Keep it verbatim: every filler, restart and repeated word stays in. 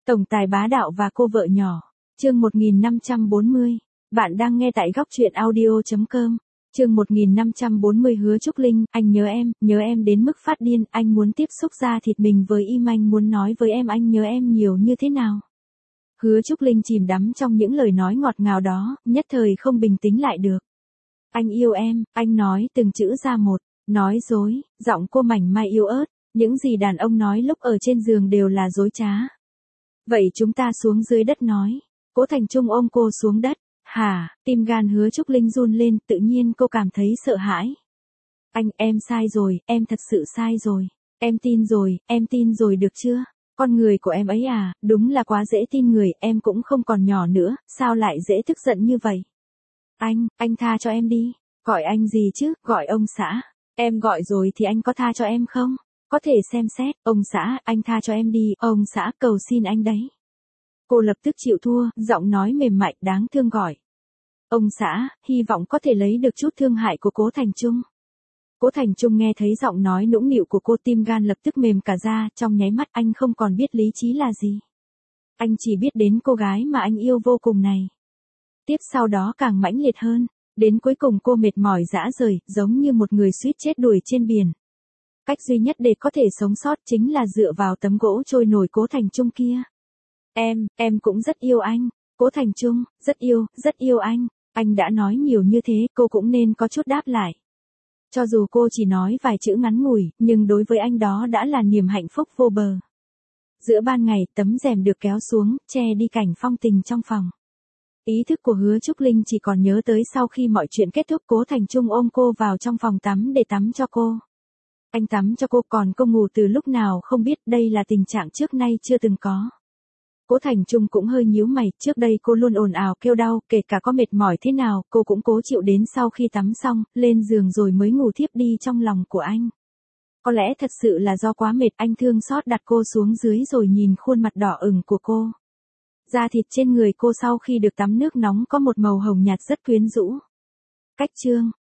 Tổng tài bá đạo và cô vợ nhỏ. Chương một nghìn năm trăm bốn mươi. Bạn đang nghe tại góc truyện audio chấm com. Chương một nghìn năm trăm bốn mươi Hứa Trúc Linh, anh nhớ em, nhớ em đến mức phát điên, anh muốn tiếp xúc da thịt mình với im, anh muốn nói với em anh nhớ em nhiều như thế nào. Hứa Trúc Linh chìm đắm trong những lời nói ngọt ngào đó, nhất thời không bình tĩnh lại được. Anh yêu em, anh nói từng chữ ra một, nói dối, giọng cô mảnh mai yếu ớt, những gì đàn ông nói lúc ở trên giường đều là dối trá. Vậy chúng ta xuống dưới đất nói. Cố Thành Trung ôm cô xuống đất. Hả, tim gan Hứa Trúc Linh run lên, tự nhiên cô cảm thấy sợ hãi. Anh, em sai rồi, em thật sự sai rồi. Em tin rồi, em tin rồi được chưa? Con người của em ấy à, đúng là quá dễ tin người, em cũng không còn nhỏ nữa, sao lại dễ tức giận như vậy? Anh, anh tha cho em đi. Gọi anh gì chứ, gọi ông xã. Em gọi rồi thì anh có tha cho em không? Có thể xem xét, ông xã, anh tha cho em đi, ông xã cầu xin anh đấy. Cô lập tức chịu thua, giọng nói mềm mại, đáng thương gọi. Ông xã, hy vọng có thể lấy được chút thương hại của Cố Thành Trung. Cố Thành Trung nghe thấy giọng nói nũng nịu của cô, tim gan lập tức mềm cả ra, trong nháy mắt anh không còn biết lý trí là gì. Anh chỉ biết đến cô gái mà anh yêu vô cùng này. Tiếp sau đó càng mãnh liệt hơn, đến cuối cùng cô mệt mỏi rã rời, giống như một người suýt chết đuổi trên biển. Cách duy nhất để có thể sống sót chính là dựa vào tấm gỗ trôi nổi Cố Thành Trung kia. Em, em cũng rất yêu anh. Cố Thành Trung, rất yêu, rất yêu anh. Anh đã nói nhiều như thế, cô cũng nên có chút đáp lại. Cho dù cô chỉ nói vài chữ ngắn ngủi, nhưng đối với anh đó đã là niềm hạnh phúc vô bờ. Giữa ban ngày, tấm rèm được kéo xuống, che đi cảnh phong tình trong phòng. Ý thức của Hứa Trúc Linh chỉ còn nhớ tới sau khi mọi chuyện kết thúc, Cố Thành Trung ôm cô vào trong phòng tắm để tắm cho cô. Anh tắm cho cô, còn cô ngủ từ lúc nào không biết, đây là tình trạng trước nay chưa từng có. Cố Thành Trung cũng hơi nhíu mày, trước đây cô luôn ồn ào kêu đau, kể cả có mệt mỏi thế nào, cô cũng cố chịu đến sau khi tắm xong, lên giường rồi mới ngủ thiếp đi trong lòng của anh. Có lẽ thật sự là do quá mệt, anh thương xót đặt cô xuống dưới rồi nhìn khuôn mặt đỏ ửng của cô. Da thịt trên người cô sau khi được tắm nước nóng có một màu hồng nhạt rất quyến rũ. Cách chương,